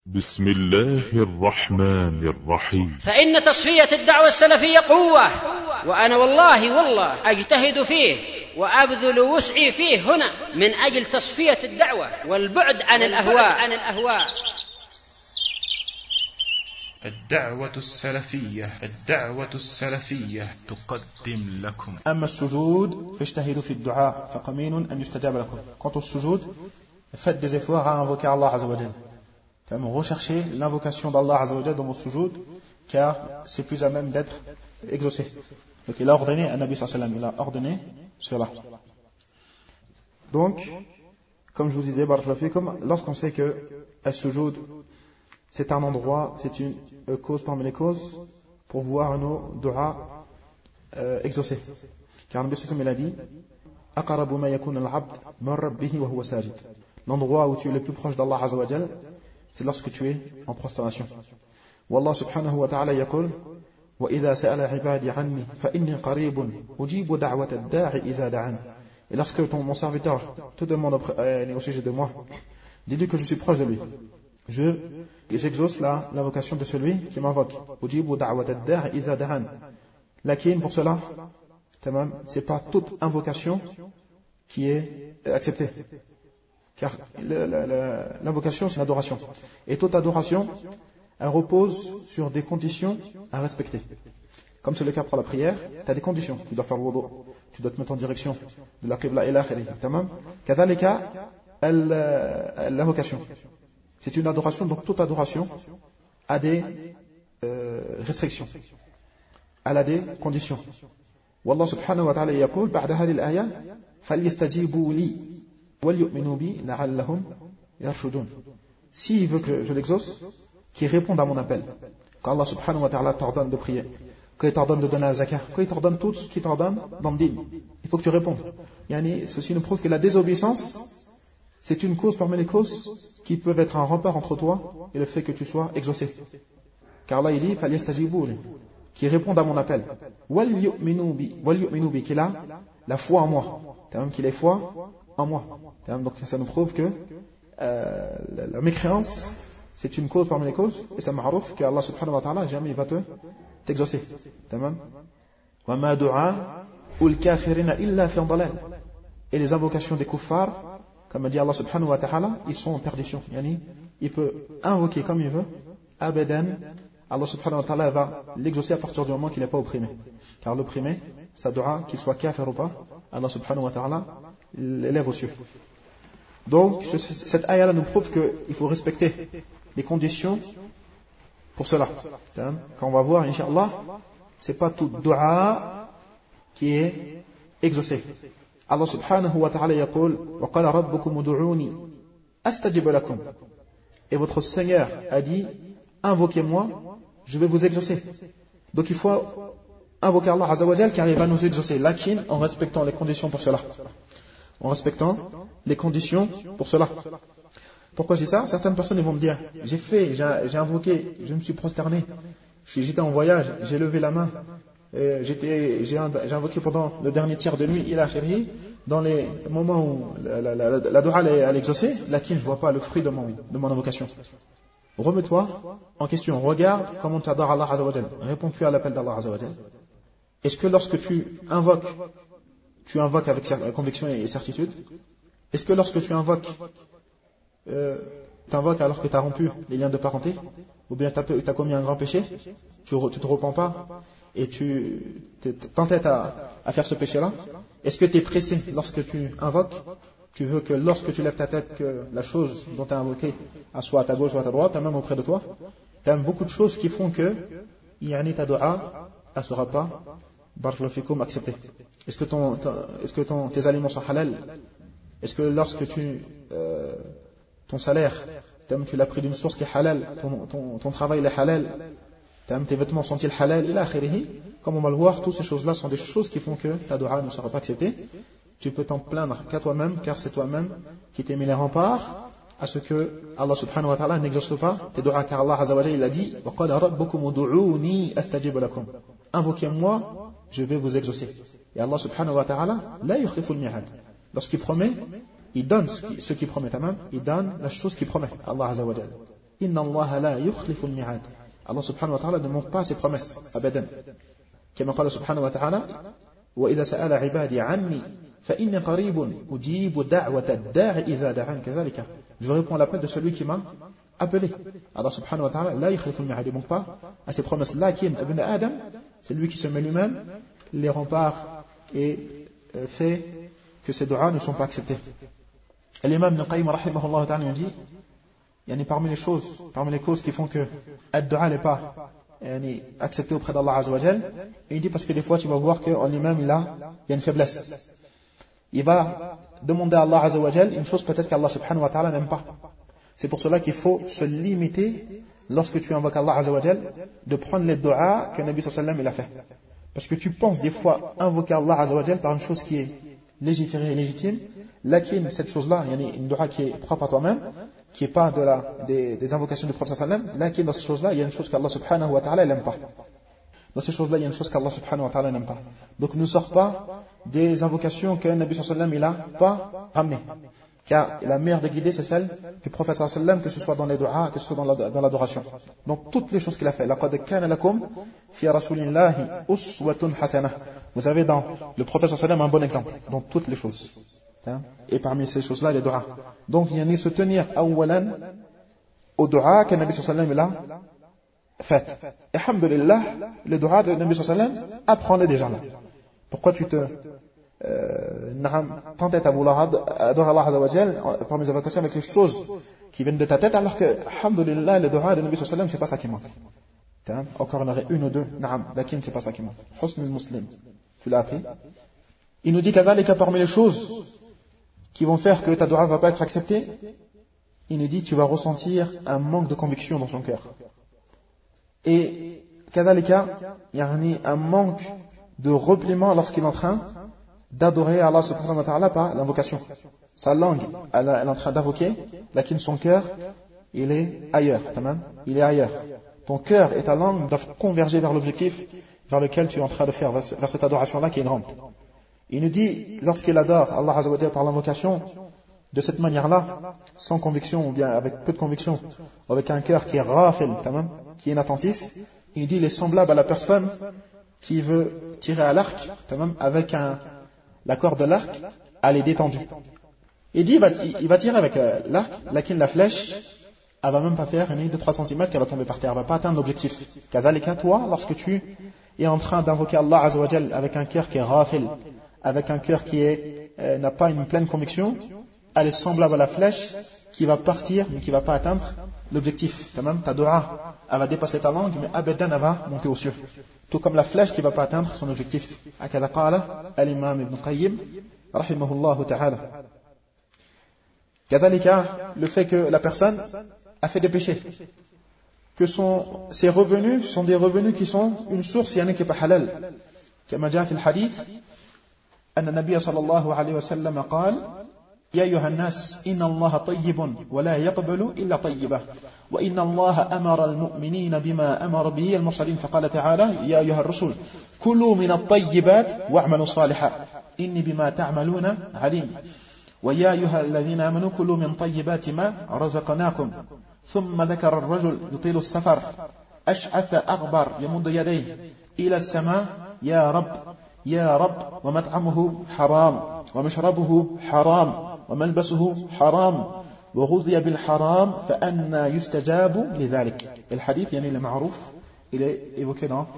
بسم الله الرحمن الرحيم. فإن تصفية الدعوة السلفية قوة، وأنا والله أجتهد فيه وأبذل وسعي فيه هنا من أجل تصفية الدعوة والبعد عن الأهواء. الدعوة السلفية تقدم لكم. أما السجود فاجتهدوا في الدعاء فقمين أن يستجاب لكم. Quant au sujoud, faites des efforts à invoquer Allah Azza wa Jal. Recherchez l'invocation d'Allah Azza wa Jal dans vos sujoud, car c'est plus à même d'être exaucé. Donc il a ordonné, Nabi sallallahu alayhi wa sallam, il a ordonné cela. Donc, comme je vous disais, lorsqu'on sait que le sujoud, c'est un endroit, c'est une cause parmi les causes pour voir nos du'a exaucés. Car Nabi sallallahu alayhi wa sallam, il a dit أقرب ما يكون العبد من ربه وهو ساجد. L'endroit où tu es le plus proche d'Allah Azza wa Jal, c'est lorsque tu es en prosternation. والله سبحانه وتعالى يقول وإذا سأل عبادي عني فإني قريب أجيب دعوة الداعي إذا دعان. Et lorsque mon serviteur te demande au sujet de moi, dis-lui que je suis proche de lui. J'exauce l'invocation de celui qui m'invoque. أجيب دعوة الداعي إذا دعان. Lakin, pour cela, c'est pas toute invocation qui est acceptée. Car l'invocation, c'est une adoration. Et toute adoration, elle repose sur des conditions à respecter. Comme c'est le cas pour la prière, tu as des conditions. Tu dois faire le wudu, tu dois te mettre en direction de la qibla et l'akhiri. Kadhalika, l'invocation. C'est une adoration, donc toute adoration a des restrictions. Elle a des conditions. والله سبحانه وتعالى يقول بعد هذه الآية فليستجيبوا لي وليؤمنوا بي لعلهم يرشدون. S'il veut que je l'exauce, qu'il réponde à mon appel. Quand Allah subhanahu wa ta'ala t'ordonne de prier, quand il t'ordonne de donner la zakat, quand il t'ordonne tout ce qu'il t'ordonne dans le din, il faut que tu répondes. Ceci nous prouve que la désobéissance, c'est une cause parmi les causes qui peuvent être un rempart entre toi et le fait que tu sois exaucé. Car Allah il dit فليستجيبوا لي, qui répondent à mon appel. وَلْيُؤْمِنُوا بِي, qu'il a la foi en moi. Qu'il ait foi en moi. Donc ça nous prouve que la mécréance, c'est une cause parmi les causes, et c'est ma'rouf qu'Allah subhanahu wa ta'ala jamais il va t'exaucer. وَمَا دُعَا الْكَافِرِينَ إِلَّا فِي ضَلَالٍ. Et les invocations des kuffars, comme a dit Allah subhanahu wa ta'ala, ils sont en perdition. Il peut invoquer comme il veut, abadan, Allah subhanahu wa ta'ala va l'exaucer à partir du moment qu'il n'est pas opprimé. Car l'opprimé, sa dua, qu'il soit kafir ou pas, Allah subhanahu wa ta'ala l'élève aux cieux. Donc, cette ayah-là nous prouve qu'il faut respecter les conditions pour cela. Quand on va voir, incha'Allah, c'est pas tout dua qui est exaucé. Allah subhanahu wa ta'ala yaqul وَقَالَ رَبُّكُمُ دُعُونِي أَسْتَجِبَ لَكُمْ. Et votre Seigneur a dit invoquez-moi, je vais vous exaucer. Donc il faut invoquer Allah Azza wa Jal car il va nous exaucer, lakin en respectant les conditions pour cela. En respectant les conditions pour cela. Pourquoi je dis ça? Certaines personnes vont me dire j'ai invoqué, je me suis prosterné, j'étais en voyage, j'ai levé la main, j'ai invoqué pendant le dernier tiers de nuit, il a akhiri, dans les moments où la dua elle est exaucée, lakin je ne vois pas le fruit de mon invocation. Remets-toi en question, regarde comment tu adores Allah Azza wa Jal. Réponds-tu à l'appel d'Allah Azza wa Jal? Est-ce que lorsque tu invoques avec conviction et certitude? Est-ce que lorsque tu invoques alors que tu as rompu les liens de parenté? Ou bien tu as commis un grand péché? Tu te repens pas et tu t'entêtes à faire ce péché-là? Est-ce que tu es pressé lorsque tu invoques? Tu veux que lorsque tu lèves ta tête, que la chose dont tu as invoqué soit à ta gauche ou à ta droite, même auprès de toi. Tu as beaucoup de choses qui font que ta dua, elle ne sera pas barakallahu fikoum acceptée. Est-ce que tes aliments sont halal? Est-ce que lorsque ton salaire, tu l'as pris d'une source qui est halal, ton travail est halal, tes vêtements sont-ils halal, ila akhirihi? Comme on va le voir, toutes ces choses-là sont des choses qui font que ta dua ne sera pas acceptée. Tu peux t'en plaindre qu'à toi-même, car c'est toi-même qui t'es mis les remparts à ce que Allah subhanahu wa ta'ala n'exauce pas tes du'a, car Allah azza wa jalla il a dit وَقَالَ رَبُّكُمُ دُعُونِي أَسْتَجِبُ لَكُمْ. Invoquez-moi, je vais vous exaucer. Et Allah subhanahu wa ta'ala la yukhlifu al-mi'ad. Lorsqu'il promet, il donne ce qu'il promet, il donne la chose qu'il promet, Allah azza wa jalla. Inna Allah la yukhlifu al-mi'ad. Allah subhanahu wa ta'ala ne manque pas ses promesses, abadan. Comme قال سبحانه وتعالى وإذا سأل عبادي عني فإني قريب أجيب دعوة الداعي إذا دعان كذلك. Je réponds à l'appel de celui qui m'a appelé. Allah subhanahu wa ta'ala la yukhlifu al-mi'ad, il ne manque pas à ses promesses. Lakin ibn Adam, c'est lui qui se met lui-même les remparts et fait que ces du'as ne sont pas acceptés. Et l'imam Ibn Qayyim rahimahullah ta'ala nous dit, parmi les choses, parmi les causes qui font que ad-du'a n'est pas accepté auprès d'Allah Azza wa Jal, et il dit parce que des fois tu vas voir qu'en lui-même il y a une faiblesse. Il va demander à Allah Azza wa Jal une chose peut-être qu'Allah subhanahu wa ta'ala n'aime pas. C'est pour cela qu'il faut se limiter, lorsque tu invoques Allah Azza wa Jal, de prendre les du'as que Nabi sallallahu alayhi wa sallam il a fait. Parce que tu penses des fois invoquer Allah Azza wa Jal par une chose qui est légiférée et légitime, lakin cette chose-là, une du'a qui est propre à toi-même, qui n'est pas des invocations du prophète sallallahu alayhi wa sallam, lakin dans cette chose-là, il y a une chose qu'Allah subhanahu wa ta'ala n'aime pas. Dans ces choses-là, il y a une chose qu'Allah subhanahu wa ta'ala n'aime pas. Donc ne sors pas des invocations que Nabi sallallahu alayhi wa sallam il n'a pas ramenées. Car la meilleure des guidées, c'est celle du prophète sallallahu alayhi wa sallam, que ce soit dans les du'as, que ce soit dans l'adoration. Donc toutes les choses qu'il a fait. لَقَدْ كَانَ لَكُمْ فِي رَسُولِ اللَّهِ أُسْوَةٌ حَسَنَةٌ. Vous avez dans le prophète sallallahu alayhi wa sallam un bon exemple. Dans toutes les choses. Et parmi ces choses-là, les du'as. Donc il y a se tenir awwalan au du'a que Nabi sallallahu alayhi wa sallam a fait. Et alhamdulillah, le du'a de Nabi sallallahu alayhi wa sallam, apprends-les déjà là. Pourquoi tu t'entêtes à vouloir adorer Allah Azza wa Jal parmi les invocations avec les choses qui viennent de ta tête, alors que, alhamdulillah, le du'a de Nabi sallallahu alayhi wa sallam, c'est pas ça qui manque. Encore il y en aurait une ou deux, lakin c'est pas ça qui manque. Husn al-Muslim, tu l'as appris. Il nous dit qu'avec parmi les choses qui vont faire que ta du'a ne va pas être acceptée, il nous dit tu vas ressentir un manque de conviction dans son cœur. Et kadhalika, un manque de repliement lorsqu'il est en train d'adorer Allah subhanahu wa ta'ala par l'invocation. Sa langue, elle est en train d'invoquer, lakin son cœur, il est ailleurs. Il est ailleurs. Ton cœur et ta langue doivent converger vers l'objectif vers lequel tu es en train de faire, vers cette adoration-là qui est grande. Il nous dit, lorsqu'il adore Allah Azza wa Jalla par l'invocation, de cette manière-là, sans conviction, ou bien avec peu de conviction, avec un cœur qui est rafil, qui est inattentif, il dit, il est semblable à la personne qui veut tirer à l'arc, avec la corde de l'arc, elle est détendue. Il dit, il va tirer avec l'arc, laquelle la flèche, elle va même pas faire une 2-3 cm qu'elle va tomber par terre, elle va pas atteindre l'objectif. Kazalika, toi, lorsque tu es en train d'invoquer Allah Azza wa Jalla avec un cœur qui est rafil, avec un cœur qui n'a pas une pleine conviction, elle est semblable à la flèche qui va partir mais qui ne va pas atteindre l'objectif. Ta dua, elle va dépasser ta langue, mais abadan, elle va monter aux cieux. Tout comme la flèche qui ne va pas atteindre son objectif. Akada qala al-imam Ibn Qayyim, rahimahullah ta'ala. Kadhalika, le fait que la personne a fait des péchés, que ses revenus sont des revenus qui sont une source, il y en a qui n'est pas halal. Comme dit dans le hadith, أن النبي صلى الله عليه وسلم قال يا أيها الناس إن الله طيب ولا يقبل إلا طيبة وإن الله أمر المؤمنين بما أمر به المرسلين فقال تعالى يا أيها الرسل كلوا من الطيبات واعملوا صالحا إني بما تعملون عليم ويا أيها الذين آمنوا كلوا من طيبات ما رزقناكم ثم ذكر الرجل يطيل السفر أشعث أغبر يمد يديه إلى السماء يا رب ومطعمه حرام ومشربه حرام وملبسه حرام وغذي بالحرام فأنا يستجاب لذلك. الحديث le معروف, il est évoqué dans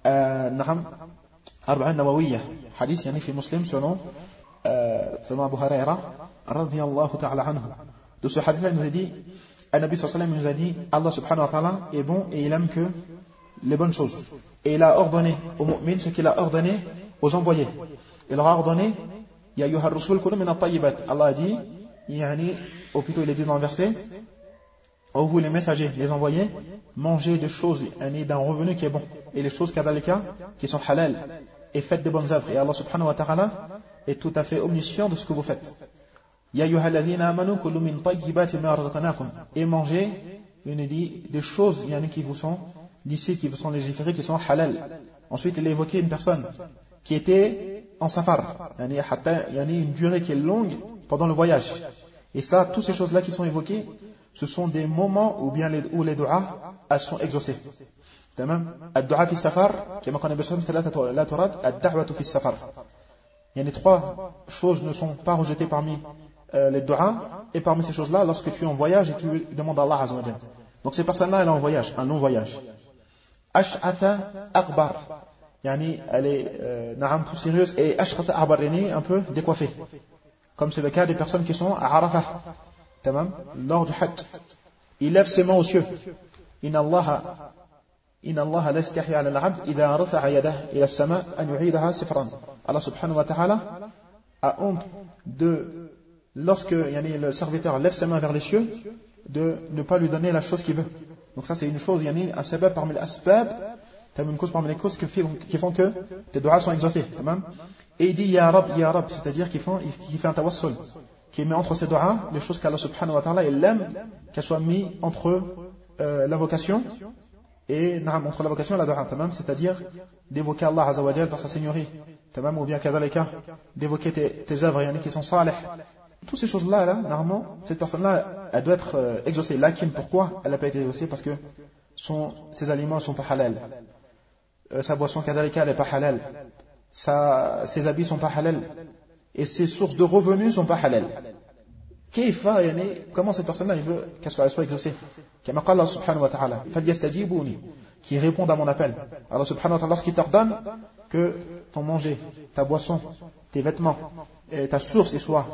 Arba'in Nawawiyya, hadith في Muslim selon Abu Huraira radhiyallahu ta'ala anhu. De ce hadith il nous a dit, Nabi sallallahu alayhi wa sallam nous a dit, Allah subhanahu wa ta'ala est bon et il aime que les bonnes choses. Et il a ordonné aux mu'mins ce qu'il a ordonné aux envoyés. Il leur a ordonné, Ya ayyuha ar-rusul kulu min at-tayyibat. Allah a dit, ou plutôt il est dit dans le verset, ô vous les messagers, les envoyés, mangez des choses, d'un revenu qui est bon. Et les choses kadhalika, qui sont halal, et faites de bonnes œuvres. Et Allah subhanahu wa ta'ala est tout à fait omniscient de ce que vous faites. Ya ayyuha alladhina amanu kulu min tayyibati ma razaqnakum. Et mangez, il dit, des choses, qui vous sont licites, qui vous sont légiférées, qui sont halal. Ensuite, il a évoqué une personne qui était en safar, il y a une durée qui est longue pendant le voyage. Et ça, toutes ces choses-là qui sont évoquées ce sont des moments où les du'as, elles sont exaucées. تمام الدعاء في السفر كما قال النبي صلى الله عليه وسلم لا ترد الدعوة في السفر. يعني trois choses ne sont pas rejetées parmi les du'as, et parmi ces choses-là, lorsque tu es en voyage et tu demandes à Allah Azza wa Jalla. Donc ces personnes-là, elles sont en voyage, un long voyage. Ash'atha Akbar, yani elle est plus sérieuse, et Ash'atha Akbar, un peu décoiffée. Comme c'est le cas des personnes qui sont à Arafah, lors du Hajj. Il lève ses mains aux cieux. Inna Allah la yastahi ala al-'abd idha rafa'a yadahu ila as-sama' an yu'idaha sifran. Allah subhanahu wa ta'ala a honte de, lorsque le serviteur lève ses mains vers les cieux, de ne pas lui donner la chose qu'il veut. Donc ça c'est une chose, un sabab parmi les asbab, une cause parmi les causes qui font que tes du'as sont exaucés. Et il dit Ya Rab, c'est-à-dire qu'il fait un tawassul, qui met entre ses du'as les choses qu'Allah subhanahu wa ta'ala il aime qu'elles soient mises entre l'invocation et entre l'invocation et la du'a, c'est-à-dire d'évoquer Allah Azza wa Jal par sa seigneurie, ou bien kadhalika d'évoquer tes œuvres qui sont salih. Toutes ces choses-là, normalement, cette personne-là, elle doit être exaucée. Lakin, pourquoi elle n'a pas été exaucée? Parce que ses aliments ne sont pas halal. Sa boisson kadhalika, elle n'est pas halal. Ses habits ne sont pas halal. Et ses sources de revenus ne sont pas halal. Comment cette personne-là, il veut qu'elle soit exaucée? Comme Allah subhanahu wa ta'ala, qui répond à mon appel. Allah subhanahu wa ta'ala, lorsqu'il t'ordonne que ton manger, ta boisson, tes vêtements, et ta source soient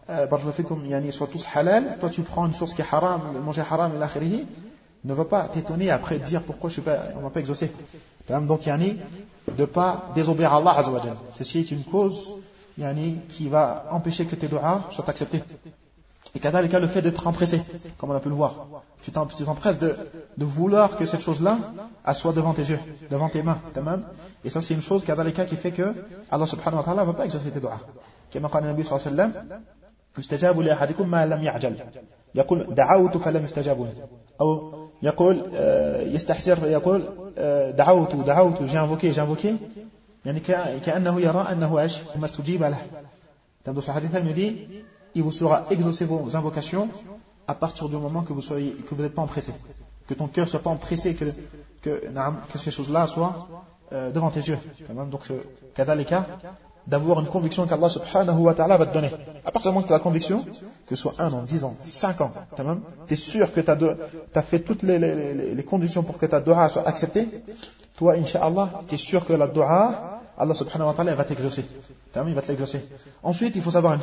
tous halal, toi tu prends une source qui est haram, manger haram et l'akhirihi, ne va pas t'étonner après de dire pourquoi on ne m'a pas exaucé. Donc de pas désobéir à Allah Azza wa Jalla. Ceci est une cause qui va empêcher que tes du'as soient acceptés. Et kadhalika le fait d'être empressé, comme on a pu le voir. Tu t'empresses de vouloir que cette chose-là soit devant tes yeux, devant tes mains. Et ça c'est une chose kadhalika qui fait que Allah subhanahu wa ta'ala ne va pas exaucer tes du'as. كما قال النبي صلى الله عليه وسلم يستجاب لأحدكم ما لم يعجل يقول دعوت فلم يستجاب لي أو يقول يستحسر يقول دعوت j'ai invoqué يعني كأنه يرى أنه إيش ما استجيب له. Dans ce hadith il nous dit il vous sera exaucé vos invocations à partir du moment que vous n'êtes pas empressé, que ton cœur ne soit pas empressé, que ces choses-là soient devant tes yeux. Donc kadhalika d'avoir une conviction qu'Allah subhanahu wa ta'ala va te donner. À partir du moment que tu as la conviction, que ce soit 1 an, 10 ans, 5 ans, tu es sûr que tu as fait toutes les conditions pour que ta dua soit acceptée, toi, incha'Allah, tu es sûr que la dua, Allah subhanahu wa ta'ala va t'exaucer. Il va te l'exaucer. Ensuite, il faut savoir une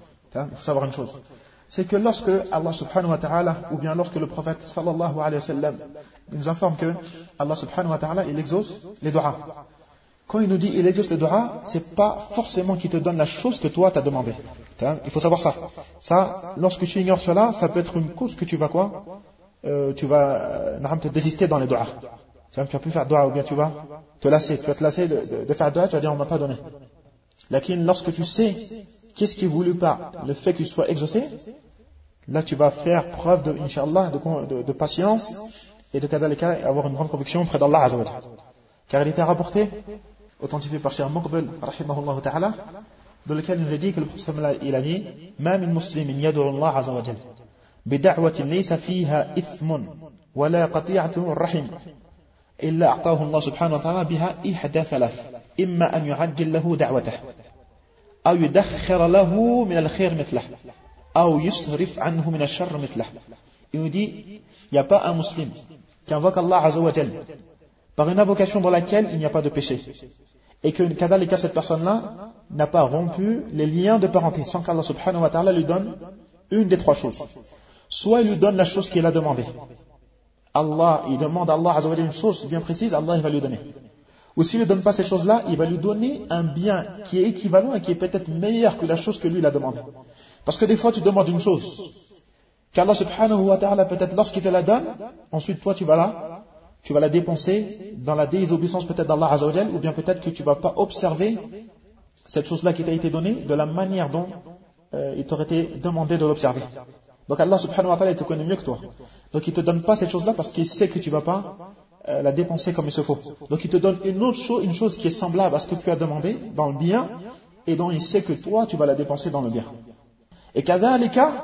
chose. C'est que lorsque Allah subhanahu wa ta'ala, ou bien lorsque le prophète sallallahu alayhi wa sallam nous informe que Allah subhanahu wa ta'ala, il exauce les du'as. Quand il nous dit il exauce les du'as, c'est pas forcément qu'il te donne la chose que toi t'as demandé. Il faut savoir ça. Ça, lorsque tu ignores cela, ça peut être une cause que tu vas tu vas te désister dans les du'as. Tu vas plus faire du'a, ou bien tu vas te lasser. Tu vas te lasser de faire du'a, tu vas dire on m'a pas donné. Lakin lorsque tu sais qu'est-ce qui est voulu par le fait qu'il soit exaucé, là tu vas faire preuve de, incha'Allah, de patience et de kadhalika avoir une grande conviction près d'Allah Azza wa Jalla. Car il était rapporté, authentifié par Cheikh Muqbil, rahimahullah ta'ala, dans lequel il nous a dit que le prophète il a dit Ma min muslimin yad'u Allah Azza wa Jalla bida'watin laysa fiha ithmun wa la qati'atun rahim illa a'tahu Allah subhanahu wa ta'ala biha ihda thalath imma an yu'ajjil lahu da'watahu aw yudakhkhir lahu min al-khair mithlahu aw yusrif anhu min ash-sharr mithlahu. Il nous dit il n'y a pas un musulman qui invoque Allah Azza wa Jalla par une invocation dans laquelle il n'y a pas de péché, et que kadhalika cette personne-là n'a pas rompu les liens de parenté, sans qu'Allah subhanahu wa ta'ala lui donne une des trois choses. Soit il lui donne la chose qu'il a demandée. Il demande à Allah Azza wa Jalla une chose bien précise, Allah il va lui donner. Ou s'il ne donne pas cette chose-là, il va lui donner un bien qui est équivalent et qui est peut-être meilleur que la chose que lui il a demandé. Parce que des fois tu demandes une chose qu'Allah subhanahu wa ta'ala peut-être lorsqu'il te la donne, ensuite toi tu vas la dépenser dans la désobéissance peut-être d'Allah Azza wa Jal, ou bien peut-être que tu ne vas pas observer cette chose-là qui t'a été donnée de la manière dont il t'aurait été demandé de l'observer. Donc Allah subhanahu wa ta'ala il te connaît mieux que toi. Donc il ne te donne pas cette chose-là parce qu'il sait que tu ne vas pas la dépenser comme il se faut. Donc il te donne une chose qui est semblable à ce que tu as demandé dans le bien, et dont il sait que toi tu vas la dépenser dans le bien. Et kadhalika,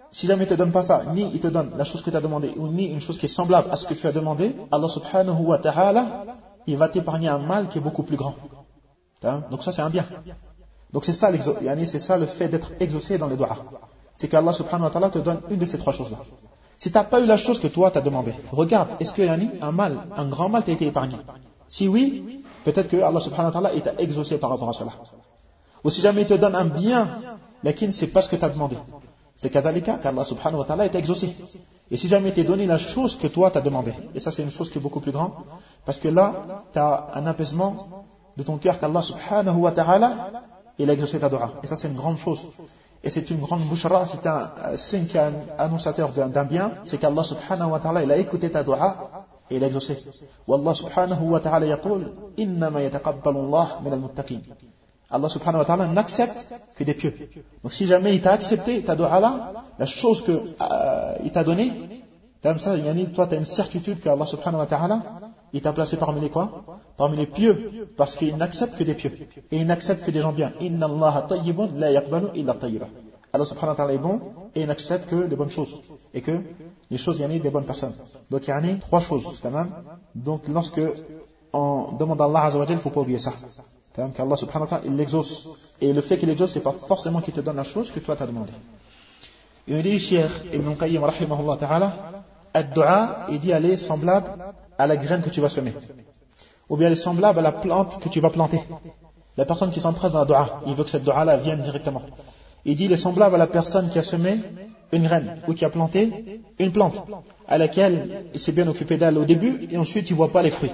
si jamais il te donne pas ça, ni il te donne la chose que tu as demandé, ou ni une chose qui est semblable à ce que tu as demandé, Allah subhanahu wa ta'ala, il va t'épargner un mal qui est beaucoup plus grand. Donc ça c'est un bien. Donc c'est ça c'est ça le fait d'être exaucé dans les doigts. C'est qu'Allah subhanahu wa ta'ala te donne une de ces trois choses-là. Si tu n'as pas eu la chose que toi tu as demandé, regarde, est-ce que un grand mal t'a été épargné? Si oui, peut-être que Allah subhanahu wa ta'ala il t'a exaucé par rapport à cela. Ou si jamais il te donne un bien, laquelle c'est pas ce que tu as demandé. C'est kadhalika qu'Allah subhanahu wa ta'ala est exaucé. Et si jamais il t'a donné la chose que toi tu as demandé, et ça c'est une chose qui est beaucoup plus grande, parce que là, tu as un apaisement de ton cœur qu'Allah subhanahu wa ta'ala, il a exaucé ta dua. Et ça c'est une grande chose. Et c'est une grande bouchra, c'est un signe qui est annonciateur d'un bien, c'est qu'Allah subhanahu wa ta'ala, il a écouté ta dua et il a exaucé. Wallah subhanahu wa ta'ala yaqul, innama yataqabbalu Allah min al-muttaqin. Allah subhanahu wa ta'ala n'accepte que des pieux. Donc si jamais il t'a accepté ta dua là, la chose que il t'a donnée, comme ça, toi tu as une certitude qu'Allah subhanahu wa ta'ala, il t'a placé parmi les quoi? Parmi les pieux, parce qu'il n'accepte que des pieux. Et il n'accepte que des gens bien. Inna Allah tayyibun la yaqbalu illa tayyiba. Allah subhanahu wa ta'ala est bon, et il n'accepte que des bonnes choses. Et que les choses, des bonnes personnes. Donc il y a trois choses, quand même. Donc lorsque on demande à Allah azza wa jalla, il ne faut pas oublier ça. Qu'Allah subhanahu wa ta'ala, il l'exauce. Et le fait qu'il l'exauce, c'est pas forcément qu'il te donne la chose que toi t'as demandé. Il dit, Cheikh Ibn Qayyim, rahimahullah ta'ala, ad-du'a, il dit, elle est semblable à la graine que tu vas semer. Ou bien elle est semblable à la plante que tu vas planter. La personne qui s'empresse dans la du'a, il veut que cette du'a-là vienne directement. Il dit, il est semblable à la personne qui a semé une graine, ou qui a planté une plante, à laquelle il s'est bien occupé d'elle au début, et ensuite il ne voit pas les fruits.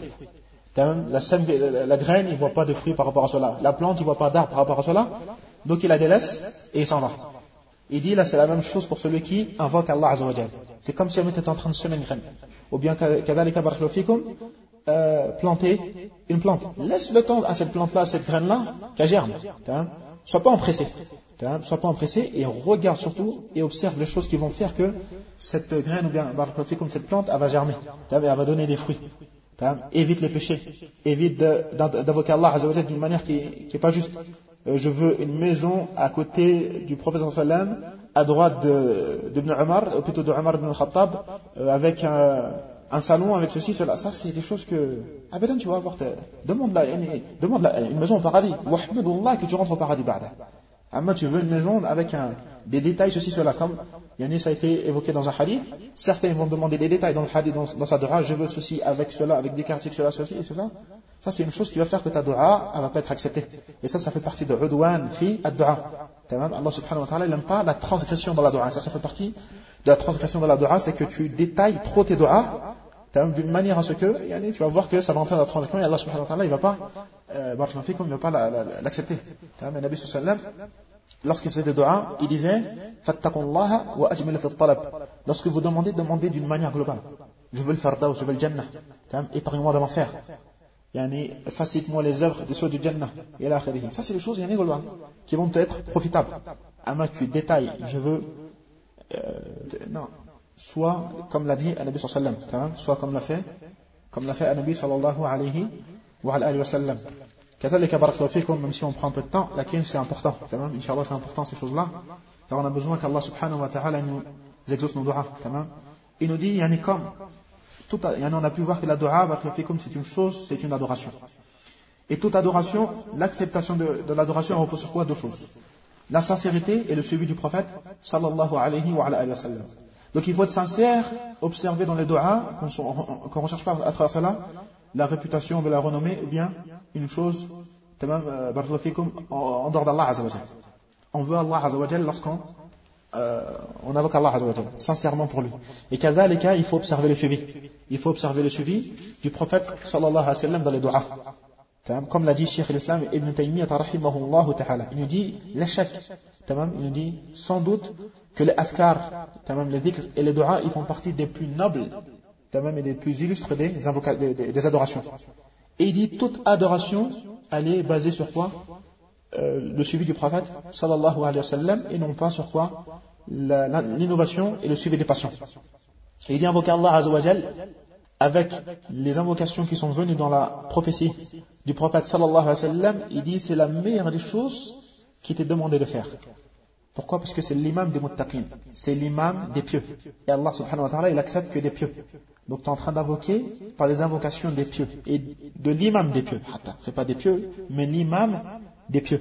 La graine, il ne voit pas de fruits par rapport à cela. La plante, il ne voit pas d'arbre par rapport à cela. Donc il la délaisse et il s'en va. Il dit là c'est la même chose pour celui qui invoque Allah azza wa jalla. C'est comme si on était en train de semer une graine. Ou bien kadhalika barakallahu fikum, planter une plante. Laisse le temps à cette plante-là, à cette graine-là, qu'elle germe. Sois pas empressé. Sois pas empressé et regarde surtout et observe les choses qui vont faire que cette graine ou bien barakallahu fikum, cette plante, elle va germer. Elle va donner des fruits. Évite les péchés, évite d'invoquer Allah azza wa jalla d'une manière qui est pas juste. Je veux une maison à côté du prophète sallam, à droite d'Ibn Omar, ou plutôt de Omar ibn al-Khattab, avec un salon, avec ceci, cela. Ça, c'est des choses que, abadan, tu vas avoir, demande-la une maison au paradis. Wahmadullah que tu rentres au paradis ba'da. Amma, tu veux une maison avec des détails, ceci, cela, comme ça a été évoqué dans un hadith. Certains vont demander des détails dans le hadith, dans sa dua, je veux ceci, avec cela, avec des quartiers, ceci et cela. Ça, c'est une chose qui va faire que ta dua, elle va pas être acceptée. Et ça fait partie de udwan fi ad-dua. Allah subhanahu wa ta'ala, il n'aime pas la transgression dans la dua. Ça fait partie de la transgression dans la dua, c'est que tu détailles trop tes duas, d'une manière à ce que, tu vas voir que ça va entrer dans la transgression et Allah subhanahu wa ta'ala, il va pas l'accepter. Le Nabi sallallahu alayhi wa sallam, lorsqu'il faisait des duas, il disait, fattaqullaha wa ajmil fi at-talab. Lorsque vous demandez d'une manière globale. Je veux le fardaus, je veux le jannah. Épargne-moi de l'enfer. Facilite-moi les œuvres des soins du Jannah. Et là, ça, c'est les choses qui vont être profitables. Ama tu détailles, je veux, non, soit comme l'a dit Nabi sallallahu alayhi wa sallam, soit comme l'a fait Nabi sallallahu alayhi wa sallam. Katalika barakallahu fikum, même si on prend un peu de temps, lakin c'est important. Inch'Allah, c'est important ces choses-là. Car on a besoin qu'Allah subhanahu wa ta'ala nous exauce nos du'as. Il nous dit, comme, on a pu voir que la dua, c'est une chose, c'est une adoration. Et toute adoration, l'acceptation de l'adoration repose sur quoi? Deux choses. La sincérité et le suivi du prophète, sallallahu alayhi wa sallam. Donc il faut être sincère, observer dans les duas, qu'on ne recherche pas à travers cela, la réputation de la renommée, ou bien une chose, en dehors d'Allah azza wa jalla. On veut Allah azza wa jalla lorsqu'on on invoque Allah azza wa jalla, sincèrement pour lui. Et kadhalika, il faut observer le suivi. Il faut observer le suivi du prophète sallallahu alayhi wa sallam dans les duas. Comme l'a dit Cheikh l'Islam Ibn Taymiyyah rahimahullah ta'ala. Il nous dit, l'échec, il nous dit, sans doute que les askar, les dhikr et les duas, ils font partie des plus nobles, et des plus illustres des adorations. Et il dit, toute adoration, elle est basée sur quoi? Le suivi du prophète sallallahu alayhi wa sallam, et non pas sur quoi? L'innovation et le suivi des passions. Et il dit invoquer Allah azza wa jalla avec les invocations qui sont venues dans la prophétie du prophète sallallahu alayhi wa sallam. Il dit c'est la meilleure des choses qui t'est demandé de faire. Pourquoi? Parce que c'est l'imam des muttaqin, c'est l'imam des pieux. Et Allah subhanahu wa ta'ala, il accepte que des pieux. Donc tu es en train d'invoquer par les invocations des pieux. Et de l'imam des pieux. C'est pas des pieux, mais l'imam des pieux.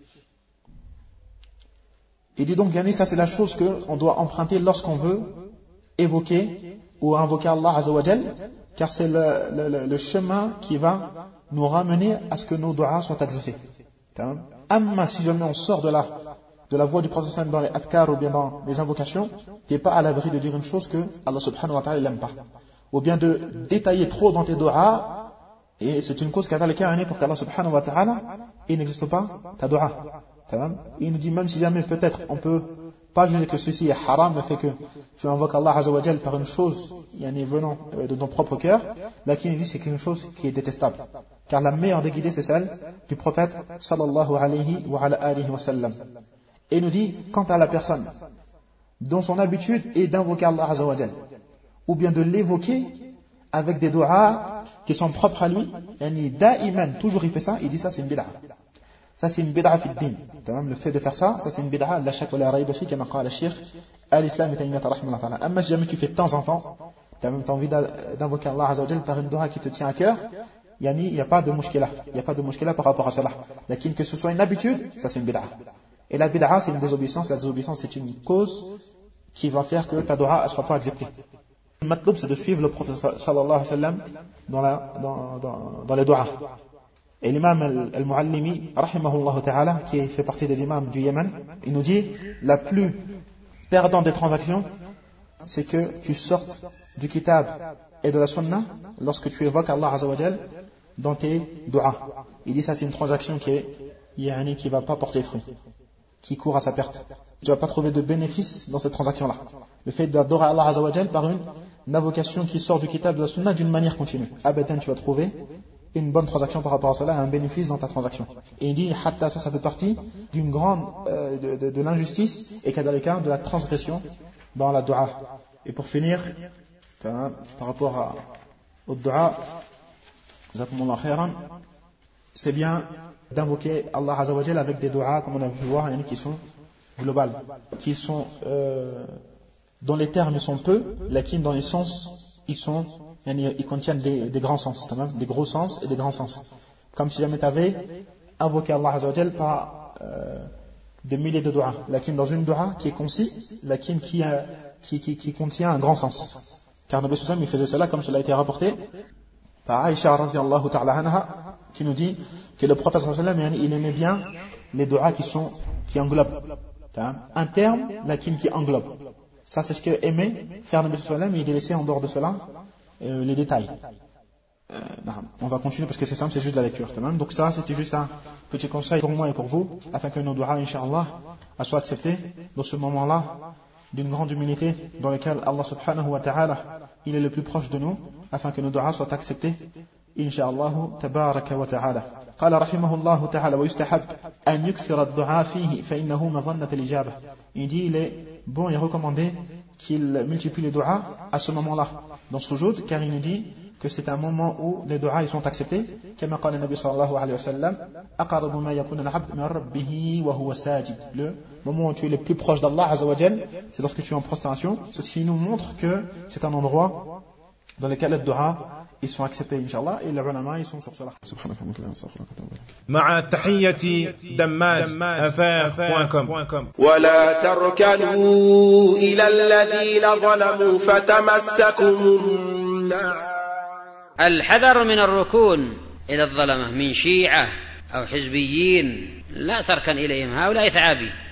Il dit donc, Yannis, ça c'est la chose qu'on doit emprunter lorsqu'on veut évoquer ou invoquer Allah Azza wa Jal, car c'est le chemin qui va nous ramener à ce que nos du'as soient exaucés. Amma, si jamais on sort de la voie du prophète dans les adkar ou bien dans les invocations, tu n'es pas à l'abri de dire une chose que Allah subhanahu wa ta'ala n'aime pas. Ou bien de détailler trop dans tes du'as, et c'est une cause qui a les cas pour qu'Allah subhanahu wa ta'ala, il n'existe pas ta du'a. Il nous dit même si jamais peut-être on peut pas juger que ceci est haram, le fait que tu invoques Allah Azza wa Jal par une chose venant de ton propre cœur, là qui nous dit c'est quelque chose qui est détestable. Car la meilleure des guidées c'est celle du prophète sallallahu alayhi wa alihi wa sallam. Et il nous dit, quant à la personne dont son habitude est d'invoquer Allah Azza wa Jal, ou bien de l'évoquer avec des du'as qui sont propres à lui, da'iman, toujours il fait ça, il dit ça c'est une bid'a. Ça c'est une bid'a fi din. Le fait de faire ça c'est une bid'a, la shak wa la rayba fi, comme qala Cheikh al-Islam ibn Taymiyyah rahimahullah ta'ala. Amma si jamais tu fais de temps en temps, tu as même envie d'invoquer Allah Azza wa Jal par une du'a qui te tient à cœur, il n'y a pas de mushkila. Il n'y a pas de mushkila par rapport à cela. Lakin que ce soit une habitude, ça c'est une bid'a. Et la bid'a c'est une désobéissance, la désobéissance c'est une cause qui va faire que ta du'a ne sera pas acceptée. Le matloub c'est de suivre le prophète sallallahu alayhi wa sallam dans les du'as. Et l'imam al-Muallimi, rahimahullah ta'ala, qui fait partie des imams du Yémen, il nous dit, la plus perdante des transactions, c'est que tu sortes du kitab et de la sunna lorsque tu évoques Allah Azza wa Jal dans tes du'as. Il dit ça c'est une transaction qui va pas porter fruit, qui court à sa perte. Tu vas pas trouver de bénéfice dans cette transaction-là. Le fait d'adorer Allah Azza wa Jal par une invocation qui sort du kitab et de la sunna d'une manière continue. Abadan, tu vas trouver une bonne transaction par rapport à cela, un bénéfice dans ta transaction. Et il dit, hatta ça fait partie d'une grande, de l'injustice et kadalika de la transgression dans la dua. Et pour finir, par rapport au dua, jazakumullah khairan, c'est bien d'invoquer Allah Azza wa Jal avec des duas, comme on a pu voir, qui sont globales, qui sont, dans les termes ils sont peu, lakin dans les sens, ils contiennent des grands sens, des gros sens et des grands sens. Comme si jamais tu avais invoqué Allah Azza wa Jal par des milliers de du'as, lakin dans une du'a qui est concis, lakin qui contient un grand sens. Car Nabi sallallahu alayhi wa sallam il faisait cela comme cela a été rapporté par Aïcha radhiyallahu ta'ala anha, qui nous dit que le prophète sallallahu alayhi wa sallam il aimait bien les du'as qui englobent. Un terme, lakin qui englobe. Ça c'est ce que aimait faire Nabi sallallahu alayhi wa sallam, et il délaissait en dehors de cela les détails. On va continuer parce que c'est simple, c'est juste la lecture. Donc ça, c'était juste un petit conseil pour moi et pour vous, afin que nos du'as, Inch'Allah, soient acceptés dans ce moment-là d'une grande humilité dans lequel Allah subhanahu wa ta'ala, il est le plus proche de nous, afin que nos du'as soient acceptés, Inch'Allah, tabaraka wa ta'ala. قال رحمه الله تعالى ويستحب أن يكثر الدعاء فيه فإنه مظنة الإجابة. Il dit, il est bon et recommandé qu'il multiplie les du'as à ce moment-là, dans ce sujoud, car il nous dit que c'est un moment où les du'as ils sont acceptés, comme قال النبي صلى الله عليه وسلم أقرب ما يكون العبد من ربه وهو ساجد. Le moment où tu es le plus proche d'Allah Azza wa Jal, c'est lorsque tu es en prostration. Ceci nous montre que c'est un endroit dans lequel les du'as ils sont acceptés, Inch'Allah, et les ulama ils sont sur cela. مع تحية دماج.com. ولا تركنوا إلى الذين ظلموا فتمسكم النار. الحذر من الركون إلى الظلمة من شيعة أو حزبيين، لا تركن إليهم، هؤلاء ثعابين.